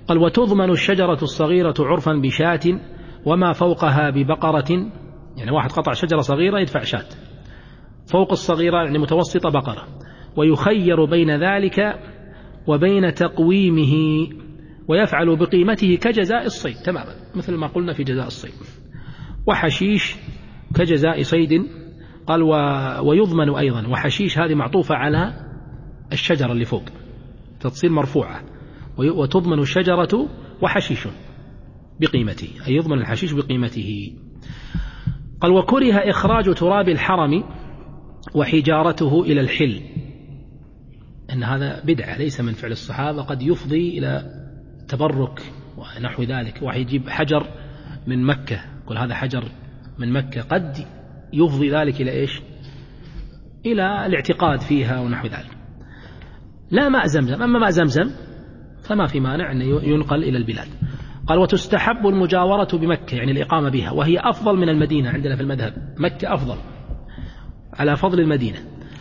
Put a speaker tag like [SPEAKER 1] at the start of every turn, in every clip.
[SPEAKER 1] قال وتضمن الشجرة الصغيرة عرفا بشاة وما فوقها ببقرة، يعني واحد قطع شجرة صغيرة يدفع شاة، فوق الصغيرة يعني متوسطة بقرة، ويخير بين ذلك وبين تقويمه ويفعل بقيمته كجزاء الصيد تماما مثل ما قلنا في جزاء الصيد، وحشيش كجزاء صيد. قال ويضمن أيضا، وحشيش هذه معطوفة على الشجرة اللي فوق فتصير مرفوعة، وتضمن الشجرة وحشيش بقيمته، أي يضمن الحشيش بقيمته. قال وكره إخراج تراب الحرم وحجارته إلى الحل، أن هذا بدعة ليس من فعل الصحابة، قد يفضي إلى تبرك ونحو ذلك. واحد يجيب حجر من مكة، يقول هذا حجر من مكة، قد يفضي ذلك إلى إيش؟ إلى الاعتقاد فيها ونحو ذلك. لا ماء زمزم، أما ماء زمزم فما في مانع أن ينقل إلى البلاد. قال وتستحب المجاورة بمكة، يعني الإقامة بها، وهي أفضل من المدينة عندنا في المذهب، مكة أفضل على فضل المدينة.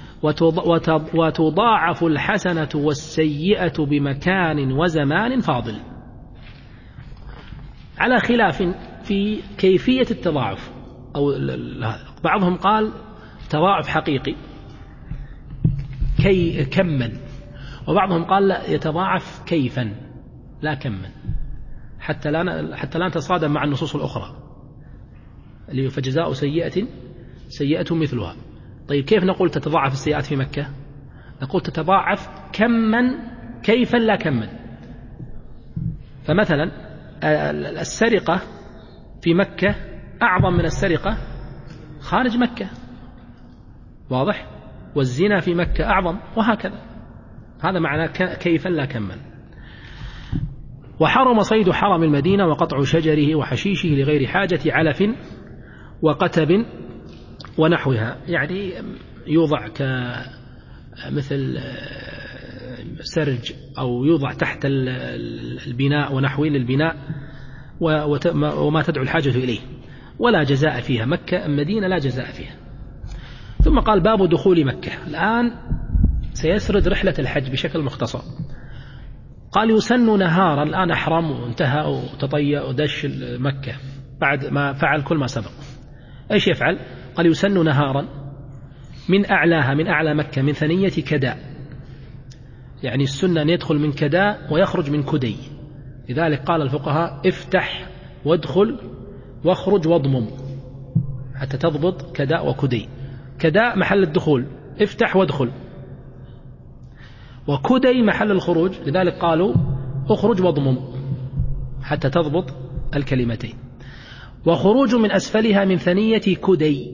[SPEAKER 1] وتضاعف الحسنة والسيئة بمكان وزمان فاضل، على خلاف في كيفية التضاعف، أو بعضهم قال تضاعف حقيقي كما، وبعضهم قال لا يتضاعف كيفا لا كما، حتى لا نتصادم مع النصوص الأخرى اللي فجزاء سيئة مثلها. طيب كيف نقول تتضاعف السيئات في مكة؟ نقول تتضاعف كما كيفا لا كما. فمثلا السرقة في مكة أعظم من السرقة خارج مكة، واضح؟ والزنا في مكة أعظم، وهكذا. هذا معنى كيفا لا كما. وحرم صيد حرم المدينة وقطع شجره وحشيشه لغير حاجة علف وقتب ونحوها، يعني يوضع كمثل سرج أو يوضع تحت البناء ونحوه للبناء وما تدعو الحاجة إليه، ولا جزاء فيها. مكة المدينة لا جزاء فيها. ثم قال باب دخول مكة. الآن سيسرد رحلة الحج بشكل مختصر. قال يسن نهارا، الآن أحرم وانتهى وتطيأ ودش مكة بعد ما فعل كل ما سبق، إيش يفعل؟ قال يسن نهارا من أعلاها، من أعلى مكة، من ثنية كداء، يعني السنة أن يدخل من كداء ويخرج من كدي. لذلك قال الفقهاء افتح وادخل واخرج واضمم حتى تضبط كداء وكدي. كداء محل الدخول، افتح وادخل، وكدي محل الخروج، لذلك قالوا اخرج واضمم حتى تضبط الكلمتين. وخروج من أسفلها من ثنية كدي.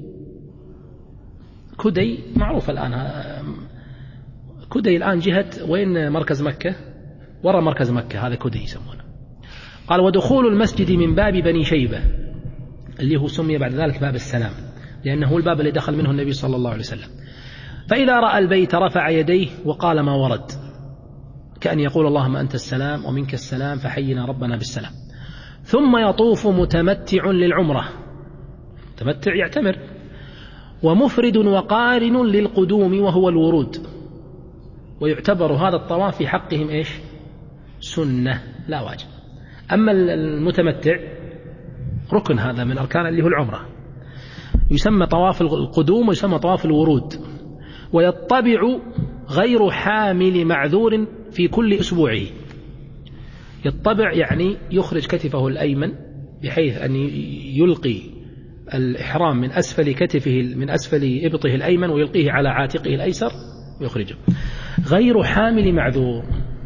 [SPEAKER 1] كدي معروف الآن، كدي الآن جهة وين مركز مكة؟ وراء مركز مكة، هذا كدي يسمونه. قال ودخول المسجد من باب بني شيبة، اللي هو سمي بعد ذلك باب السلام، لأنه هو الباب اللي دخل منه النبي صلى الله عليه وسلم. فإذا رأى البيت رفع يديه وقال ما ورد، كأن يقول اللهم أنت السلام ومنك السلام فحينا ربنا بالسلام. ثم يطوف متمتع للعمرة، متمتع يعتمر، ومفرد وقارن للقدوم وهو الورود. ويعتبر هذا الطواف في حقهم إيش؟ سنة لا واجب. أما المتمتع ركن، هذا من أركان اللي هو العمرة، يسمى طواف القدوم ويسمى طواف الورود. ويطبع غير حامل معذور في كل أسبوعه. يطبع يعني يخرج كتفه الأيمن بحيث أن يلقي الإحرام من أسفل كتفه، من أسفل إبطه الأيمن، ويلقيه على عاتقه الأيسر ويخرجه. غير حامل معذور،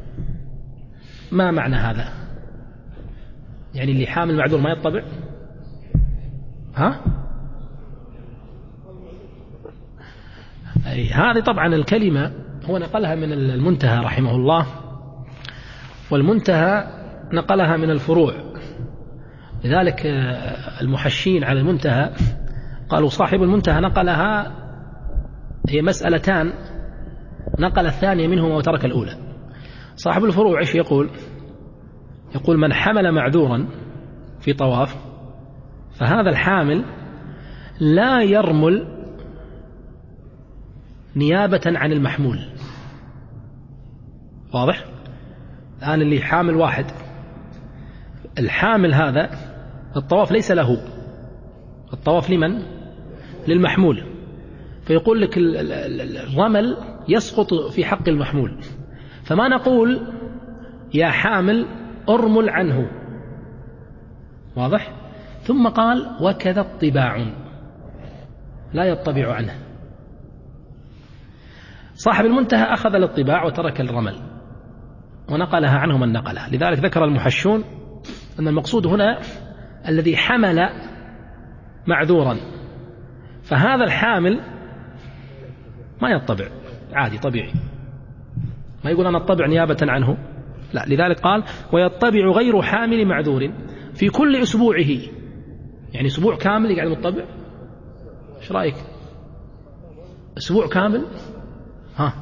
[SPEAKER 1] ما معنى هذا؟ يعني اللي حامل معذور ما يطبع؟ هذه طبعا الكلمة هو نقلها من المنتهى رحمه الله، والمنتهى نقلها من الفروع. لذلك المحشين على المنتهى قالوا صاحب المنتهى نقلها، هي مسألتان، نقل الثانية منهما وترك الأولى. صاحب الفروع إيش يقول؟ يقول من حمل معذورا في طواف فهذا الحامل لا يرمل نيابة عن المحمول. واضح؟ الآن اللي حامل واحد الحامل هذا الطواف ليس له، الطواف لمن؟ للمحمول. فيقول لك الرمل يسقط في حق المحمول، فما نقول يا حامل أرمل عنه، واضح؟ ثم قال وكذا الطباع لا يطبع عنه. صاحب المنتهى أخذ الطباع وترك الرمل ونقلها عنه من نقلها. لذلك ذكر المحشون أن المقصود هنا الذي حمل معذورا، فهذا الحامل ما يطبع عادي طبيعي، ما يقول أنا أطبع نيابة عنه، لا. لذلك قال ويطبع غير حامل معذور في كل أسبوعه، يعني أسبوع كامل يقعد مطبع. إيش رأيك؟ أسبوع كامل؟ ها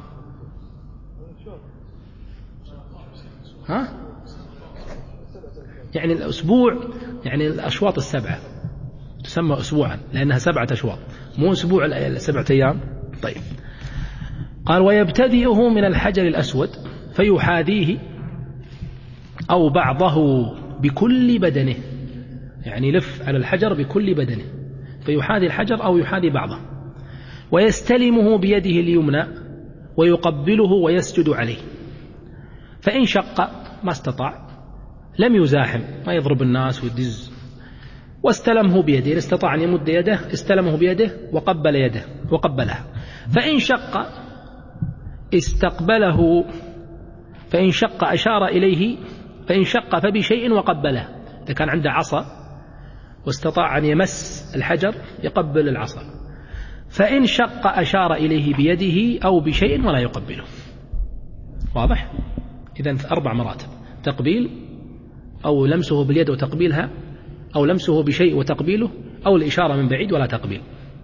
[SPEAKER 1] يعني الأسبوع، يعني الأشواط السبعة تسمى أسبوعا لأنها 7 أشواط، مو أسبوع 7 أيام. طيب، قال ويبتدئه من الحجر الأسود فيحاذيه أو بعضه بكل بدنه، يعني يلف على الحجر بكل بدنه، فيحاذي الحجر أو يحاذي بعضه، ويستلمه بيده اليمنى ويقبله ويسجد عليه، فإن شق ما استطاع لم يزاحم، ما يضرب الناس ويدز، واستلمه بيده، استطاع أن يمد يده استلمه بيده وقبل يده وقبلها. فإن شق استقبله، فإن شق أشار إليه، فإن شق فبشيء وقبله، إذا كان عنده عصا واستطاع أن يمس الحجر يقبل العصا، فإن شق أشار إليه بيده أو بشيء ولا يقبله. واضح؟ إذن 4 مراتب: تقبيل، أو لمسه باليد وتقبيلها، أو لمسه بشيء وتقبيله، أو الإشارة من بعيد ولا تقبيل.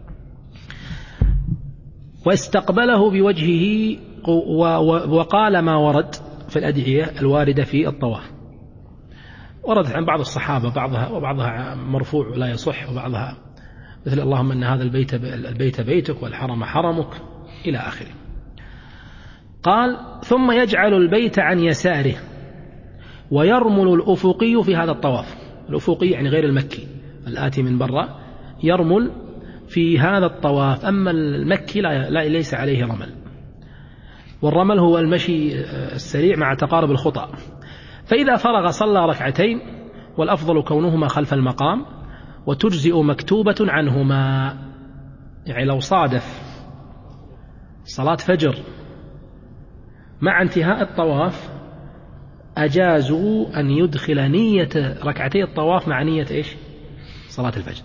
[SPEAKER 1] واستقبله بوجهه، وقال ما ورد في الأدعية الواردة في الطواف. وردت عن بعض الصحابة وبعضها مرفوع لا يصح، وبعضها مثل اللهم إن هذا البيت بيتك والحرم حرمك إلى آخره. قال ثم يجعل البيت عن يساره ويرمل الأفقي في هذا الطواف. الأفقي يعني غير المكي الآتي من برا، يرمل في هذا الطواف. أما المكي ليس عليه رمل، والرمل هو المشي السريع مع تقارب الخطى. فإذا فرغ صلى 2 والأفضل كونهما خلف المقام، وتجزئ مكتوبة عنهما. يعني لو صادف صلاة فجر مع انتهاء الطواف أجازوا أن يدخل نية 2 الطواف مع نية إيش؟ صلاة الفجر.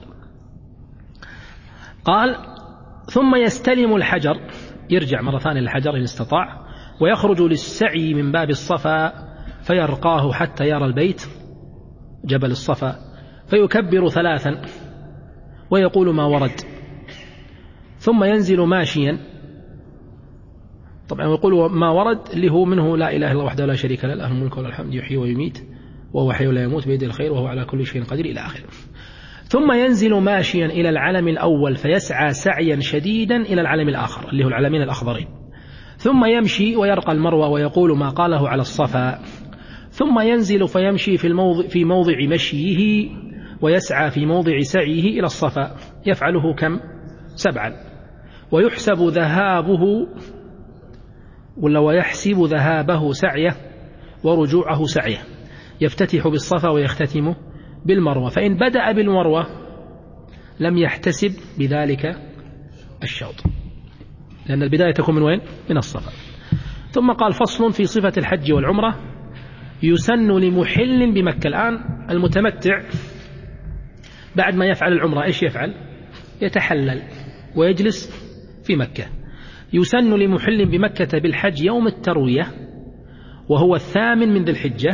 [SPEAKER 1] قال ثم يستلم الحجر، يرجع مرة ثانية للحجر إن استطاع، ويخرج للسعي من باب الصفا فيرقاه حتى يرى البيت جبل الصفا، فيكبر 3 ويقول ما ورد، ثم ينزل ماشيا. طبعا يقول ما ورد اللي هو منه لا إله إلا الله وحده لا شريك له، له الملك وله الحمد يحيي ويميت وهو حي لا يموت بيده الخير وهو على كل شيء قدير إلى آخره. ثم ينزل ماشيا إلى العلم الأول فيسعى سعيا شديدا إلى العلم الآخر اللي هو العلمين الأخضرين، ثم يمشي ويرقى المروة ويقول ما قاله على الصفا، ثم ينزل فيمشي في موضع مشيه ويسعى في موضع سعيه إلى الصفا، يفعله كم؟ 7. ويحسب ذهابه ويحسب ذهابه سعيه ورجوعه سعيه، يفتتح بالصفا ويختتم بالمروة. فإن بدأ بالمروة لم يحتسب بذلك الشوط، لأن البداية تكون من وين؟ من الصفا. ثم قال فصل في صفة الحج والعمرة. يسن لمحل بمكة. الآن المتمتع بعد ما يفعل العمرة إيش يفعل؟ يتحلل ويجلس في مكة. يسن لمحل بمكة بالحج يوم التروية وهو 8 من ذي الحجة،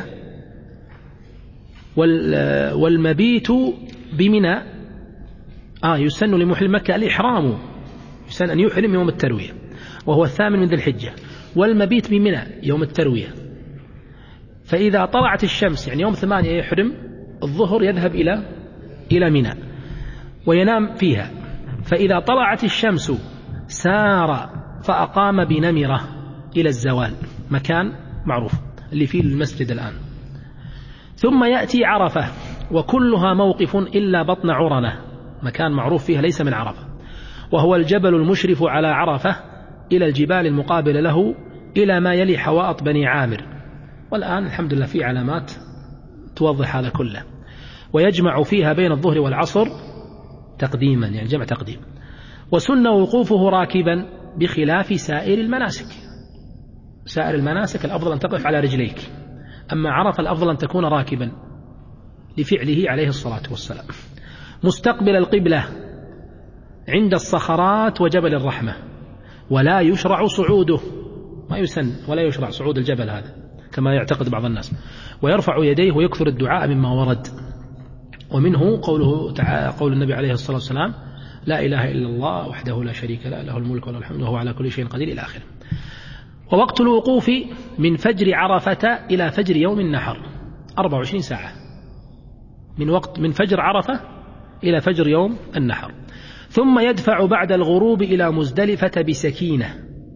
[SPEAKER 1] والمبيت بمنى. يسن لمحل مكة الإحرام، يسن أن يحرم يوم التروية وهو 8 من ذي الحجة، والمبيت بمنى يوم التروية. فإذا طلعت الشمس يعني يوم 8 يحرم الظهر، يذهب إلى منى وينام فيها. فإذا طلعت الشمس سار فأقام بنمرة إلى الزوال، مكان معروف اللي فيه المسجد الآن. ثم يأتي عرفة وكلها موقف إلا بطن عرنة، مكان معروف فيها ليس من عرفة، وهو الجبل المشرف على عرفة إلى الجبال المقابلة له إلى ما يلي حوائط بني عامر. والآن الحمد لله في علامات توضح هذا كله. ويجمع فيها بين الظهر والعصر تقديما، يعني جمع تقديم. وسن وقوفه راكبا بخلاف سائر المناسك. سائر المناسك الأفضل أن تقف على رجليك، أما عرفة الأفضل أن تكون راكبا لفعله عليه الصلاة والسلام. مستقبل القبلة عند الصخرات وجبل الرحمة، ولا يشرع صعوده، ما يسن ولا يشرع صعود الجبل هذا كما يعتقد بعض الناس. ويرفع يديه ويكثر الدعاء مما ورد، ومنه قوله تعالى قول النبي عليه الصلاة والسلام: لا إله إلا الله وحده لا شريك له، له الملك وله الحمد وهو على كل شيء قدير إلى آخره. ووقت الوقوف من فجر عرفة إلى فجر يوم النحر 24 ساعة، من فجر عرفة إلى فجر يوم النحر. ثم يدفع بعد الغروب إلى مزدلفة بسكينة،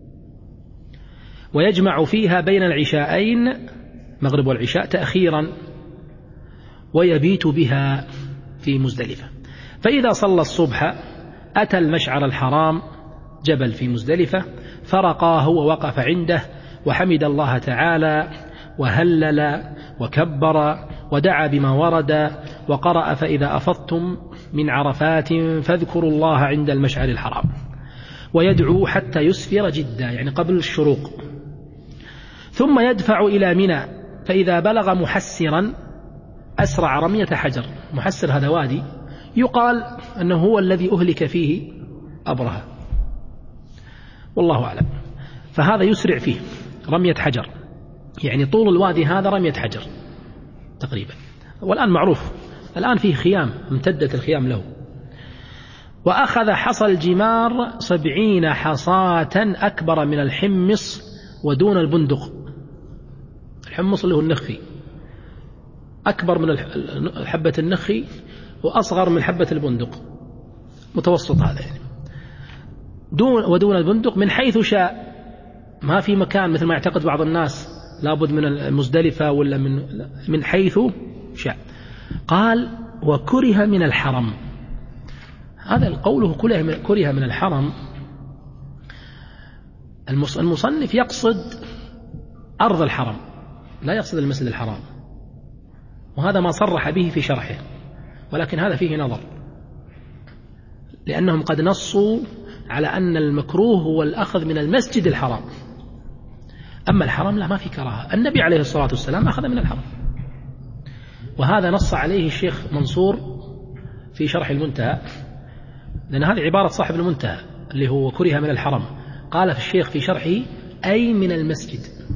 [SPEAKER 1] ويجمع فيها بين العشاءين مغرب والعشاء تأخيرا، ويبيت بها في مزدلفة. فإذا صلى الصبح أتى المشعر الحرام جبل في مزدلفة، فرقاه ووقف عنده وحمد الله تعالى وهلل وكبر ودعا بما ورد وقرأ: فإذا أفضتم من عرفات فاذكروا الله عند المشعر الحرام، ويدعو حتى يسفر جدا، يعني قبل الشروق. ثم يدفع إلى منى، فإذا بلغ محسرا أسرع رمية حجر. محسر هذا وادي يقال أنه هو الذي أهلك فيه أبرهة، والله أعلم. فهذا يسرع فيه رمية حجر، يعني طول الوادي هذا رمية حجر تقريبا. والآن معروف، الآن فيه خيام، امتدت الخيام له. وأخذ حصى الجمار 70 حصاة أكبر من الحمص ودون البندق. الحمص اللي هو النخي، أكبر من حبة النخي وأصغر من حبة البندق، متوسط هذا يعني. ودون البندق من حيث شاء، ما في مكان مثل ما يعتقد بعض الناس لابد من المزدلفة ولا من حيث شاء. قال: وكره من الحرم. هذا القول كره من الحرم، المصنف يقصد أرض الحرم، لا يقصد المسجد الحرام، وهذا ما صرح به في شرحه، ولكن هذا فيه نظر، لأنهم قد نصوا على أن المكروه هو الأخذ من المسجد الحرام، أما الحرم لا، ما في كراهة. النبي عليه الصلاة والسلام أخذ من الحرم، وهذا نص عليه الشيخ منصور في شرح المنتهى، لأن هذه عبارة صاحب المنتهى اللي هو كره من الحرم. قال في الشيخ في شرحه: أي من المسجد،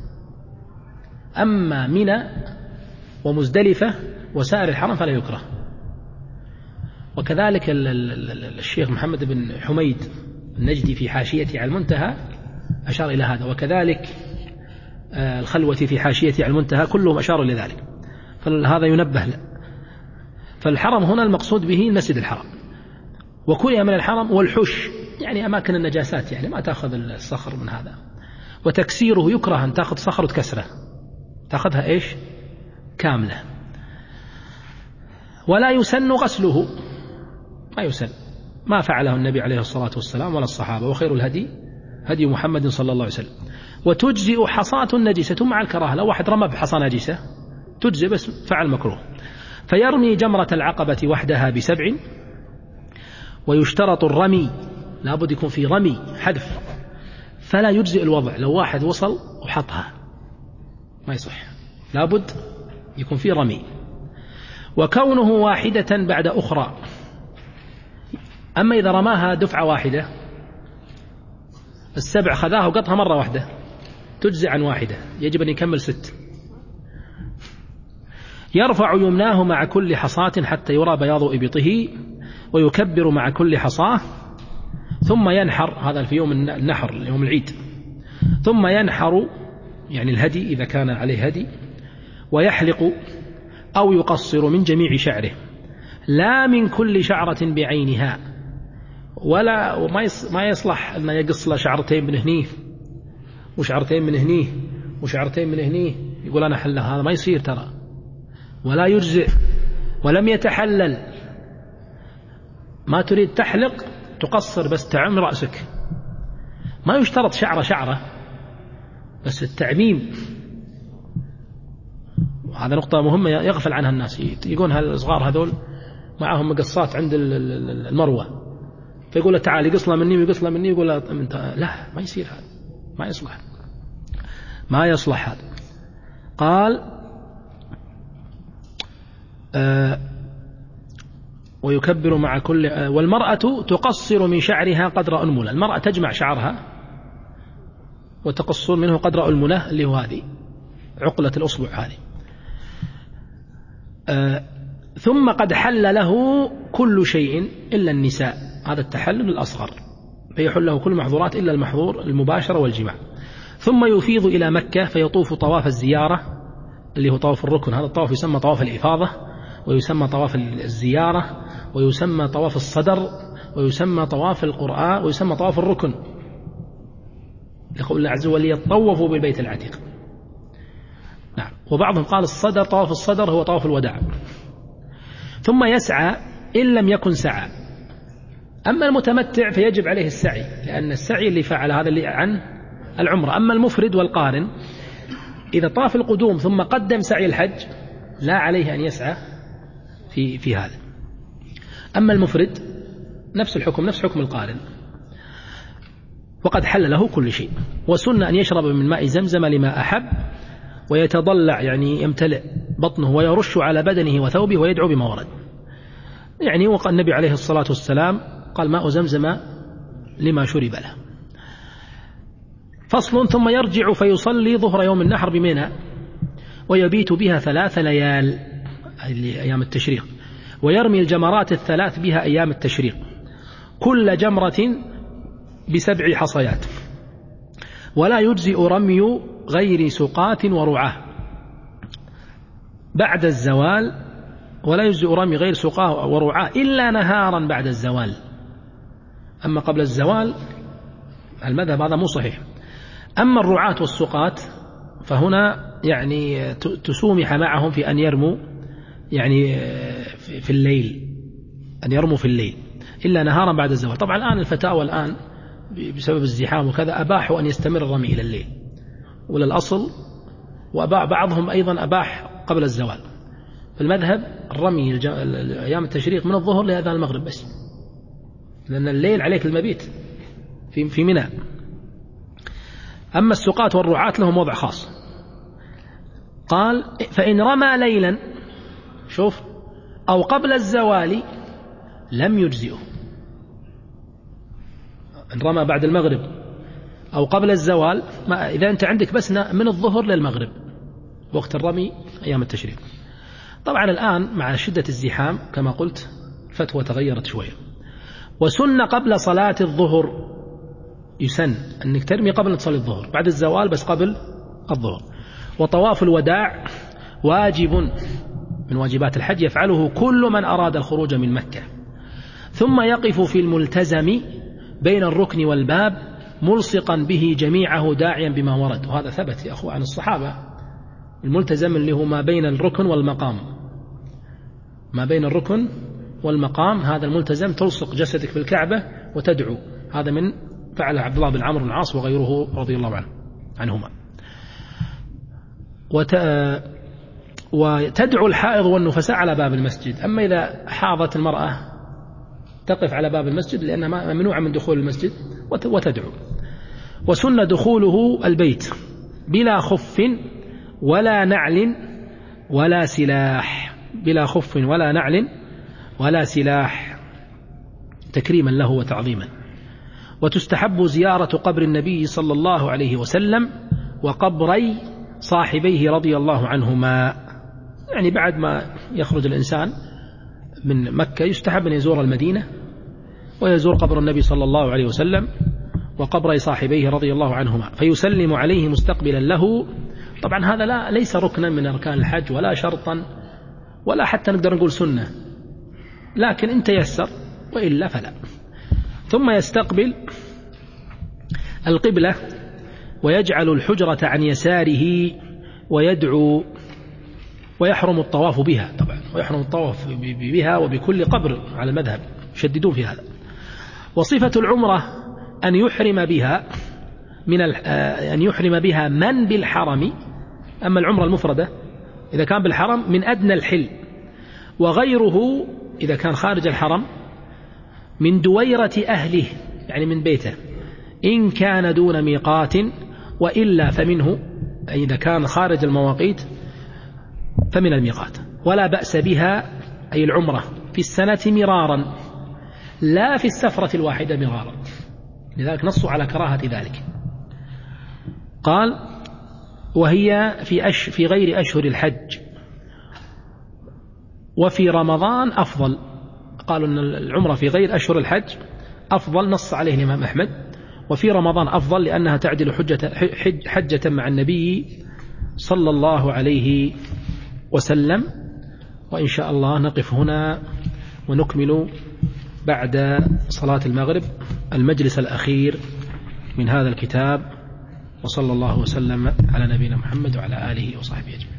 [SPEAKER 1] أما منى ومزدلفة وسائر الحرم فلا يكره. وكذلك الشيخ محمد بن حميد النجدي في حاشيته على المنتهى أشار إلى هذا، وكذلك الخلوتي في حاشيته على المنتهى، كلهم أشاروا إلى ذلك، فهذا ينبه له. فالحرم هنا المقصود به المسجد الحرام. وكره من الحرم والحش، يعني أماكن النجاسات، يعني ما تأخذ الصخر من هذا. وتكسيره يكره أن تأخذ صخر وتكسره، تأخذها إيش كاملة. ولا يسن غسله، ما يسن، ما فعله النبي عليه الصلاة والسلام ولا الصحابة، وخير الهدي هدي محمد صلى الله عليه وسلم. وتجزئ حصاة نجسة مع الكراهة، لو واحد رمى بحصى نجسة تجزئ، بس فعل مكروه. فيرمي جمرة العقبة وحدها ب7، ويشترط الرمي، لابد يكون في رمي حذف، فلا يجزئ الوضع. لو واحد وصل وحطها ما يصح، لابد يكون في رمي. وكونه واحدة بعد أخرى، أما إذا رماها دفعة واحدة، السبع خذاها وقطها مرة واحدة تجزئ عن واحدة، يجب أن يكمل 6. يرفع يمناه مع كل حصاة حتى يرى بياض إبطه، ويكبر مع كل حصاة، ثم ينحر، هذا في يوم النحر يوم العيد، ثم ينحر يعني الهدي إذا كان عليه هدي، ويحلق أو يقصر من جميع شعره، لا من كل شعرة بعينها، وما يصلح أن يقص له شعرتين من هنيه وشعرتين من هنيه وشعرتين من هنيه يقول أنا حلها، هذا ما يصير ترى، ولا يجزئ ولم يتحلل، ما تريد تحلق تقصر بس تعم رأسك، ما يشترط شعرة بس التعميم. هذا نقطة مهمة يغفل عنها الناس، يقول هالصغار هذول معهم مقصات عند المروة، فيقول له تعال يقصله مني ويقصله مني، يقول له لا ما يصير هذا، ما يصلح هذا. قال ويكبر مع كل والمرأة تقصر من شعرها قدر أنملة، المرأة تجمع شعرها وتقصر منه قدر أنملة اللي هو هذه عقلة الأصبع هذه. ثم قد حل له كل شيء إلا النساء، هذا التحلل الأصغر، فيحل له كل محظورات إلا المحظور المباشرة والجماع. ثم يفيض إلى مكة فيطوف طواف الزيارة اللي هو طواف الركن، هذا الطواف يسمى طواف الإفاضة، ويسمى طواف الزيارة، ويسمى طواف الصدر، ويسمى طواف القرآن، ويسمى طواف الركن، لقول الله عز وجل يطوفوا بالبيت العتيق. نعم. وبعضهم قال الصدر، طواف الصدر هو طواف الوداع. ثم يسعى إن لم يكن سعى. أما المتمتع فيجب عليه السعي، لأن السعي اللي فعل هذا اللي عن العمرة. أما المفرد والقارن إذا طاف القدوم ثم قدم سعي الحج لا عليه أن يسعى في هذا. أما المفرد نفس الحكم، نفس حكم القارن. وقد حل له كل شيء. وسنة أن يشرب من ماء زمزم لما أحب، ويتضلع يعني يمتلئ بطنه، ويرش على بدنه وثوبه، ويدعو بما ورد. يعني وقال النبي عليه الصلاة والسلام قال ماء زمزم لما شرب له. فصل. ثم يرجع فيصلي ظهر يوم النحر بمنى، ويبيت بها 3 ليال أيام التشريق، ويرمي الجمرات 3 بها أيام التشريق، كل جمرة ب7 حصيات. ولا يجزئ رمي غير سقاة ورعاة بعد الزوال، ولا يجزئ رمي غير سقاة ورعاة إلا نهارا بعد الزوال. أما قبل الزوال المذهب هذا مو صحيح. أما الرعاة والسقاة فهنا يعني تسومح معهم في أن يرموا يعني في الليل، أن يرموا في الليل إلا نهارا بعد الزوال. طبعا الآن الفتاوى الآن بسبب الزحام وكذا أباحوا أن يستمر الرمي إلى الليل ولا الأصل، وبعضهم أيضا أباح قبل الزوال. فالمذهب الرمي أيام التشريق من الظهر لأذان المغرب بس، لأن الليل عليك المبيت في منى. أما السقاة والرعاة لهم وضع خاص. قال فإن رمى ليلا شوف أو قبل الزوال لم يجزئه. إن رمى بعد المغرب أو قبل الزوال، إذا أنت عندك بس من الظهر للمغرب وقت الرمي أيام التشريق. طبعا الآن مع شدة الزحام كما قلت الفتوى تغيرت شوية. وسن قبل صلاة الظهر، يسن أنك ترمي قبل أن تصلي الظهر، بعد الزوال بس قبل الظهر. وطواف الوداع واجب من واجبات الحج يفعله كل من أراد الخروج من مكة. ثم يقف في الملتزم بين الركن والباب ملصقا به جميعه داعيا بما ورد. وهذا ثبت يا أخوة عن الصحابة. الملتزم اللي هو ما بين الركن والمقام، ما بين الركن والمقام، هذا الملتزم تلصق جسدك بالكعبة وتدعو. هذا من فعل عبد الله بن عمرو بن العاص وغيره رضي الله عنهما. وتدعو الحائض والنفساء على باب المسجد. أما إذا حاضت المرأة تقف على باب المسجد لأنها ممنوعة من دخول المسجد وتدعو. وسن دخوله البيت بلا خف ولا نعل ولا سلاح، بلا خف ولا نعل ولا سلاح تكريما له وتعظيما. وتستحب زيارة قبر النبي صلى الله عليه وسلم وقبري صاحبيه رضي الله عنهما. يعني بعد ما يخرج الإنسان من مكة يستحب أن يزور المدينة ويزور قبر النبي صلى الله عليه وسلم وقبري صاحبيه رضي الله عنهما، فيسلم عليه مستقبلا له. طبعا هذا ليس ركنا من أركان الحج ولا شرطا ولا حتى نقدر نقول سنة، لكن إن تيسر وإلا فلا. ثم يستقبل القبلة ويجعل الحجرة عن يساره ويدعو ويحرم الطواف بها طبعا، ويحرم الطواف بها وبكل قبر على المذهب، يشددون في هذا. وصفة العمرة أن يحرم بها أن يحرم بها من بالحرم. أما العمرة المفردة إذا كان بالحرم من أدنى الحل، وغيره إذا كان خارج الحرم من دويرة أهله يعني من بيته إن كان دون ميقات، وإلا فمنه إذا كان خارج المواقيت فمن الميقات. ولا بأس بها أي العمرة في السنة مرارا لا في السفرة الواحدة مرارا، لذلك نصوا على كراهة ذلك. قال وهي في غير أشهر الحج وفي رمضان أفضل. قالوا أن العمرة في غير أشهر الحج أفضل، نص عليه الإمام أحمد، وفي رمضان أفضل لأنها تعدل حجة مع النبي صلى الله عليه وسلم. وإن شاء الله نقف هنا ونكمل بعد صلاة المغرب المجلس الأخير من هذا الكتاب. وصلى الله وسلم على نبينا محمد وعلى آله وصحبه أجمعين.